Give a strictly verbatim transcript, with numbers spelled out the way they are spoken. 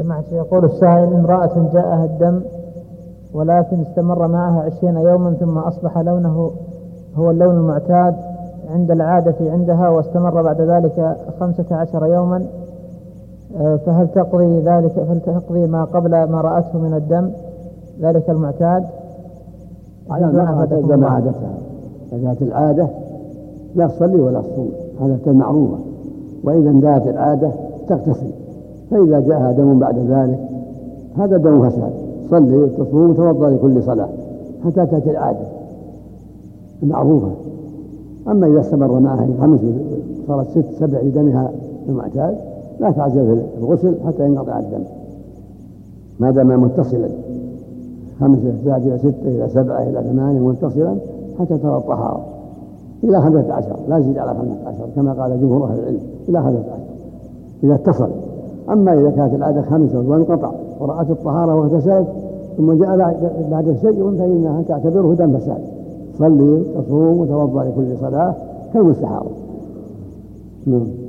سمعت يقول السائل: امرأة جاءها الدم ولكن استمر معها عشرين يوما ثم أصبح لونه هو اللون المعتاد عند العادة عندها واستمر بعد ذلك خمسة عشر يوما، فهل تقضي ذلك فهل تقضي ما قبل ما رأته من الدم ذلك المعتاد؟ على ما تلزم عادتها. إذا كانت العادة لا تصلي ولا تصوم، هذا معروفة. وإذا انتهت العادة تغتسل. فإذا جاءها دم بعد ذلك هذا دم فساد، صلي وتصوم وتوضأ لكل صلاة حتى تأتي العادة المعروفة. أما إذا استمر معها خمس صارت ست سبع دمها المعتاد لا تعجل في الغسل حتى ينقطع الدم ما دام متصلا، خمسة زاد إلى ستة إلى سبعة إلى ثمانية متصلا حتى ترى الطهارة إلى خمسة عشر، لا يزيد على خمسة عشر كما قال جمهور أهل العلم، إلى خمسة عشر إذا اتصل. أما إذا كانت العادة خمسة وانقطع ورأت الطهارة واغتسلت ثم جاء بعد شيء فإنها تعتبره دم فساد، صلي تصوم وتوضأ لكل صلاة كالمستحاضة. نعم.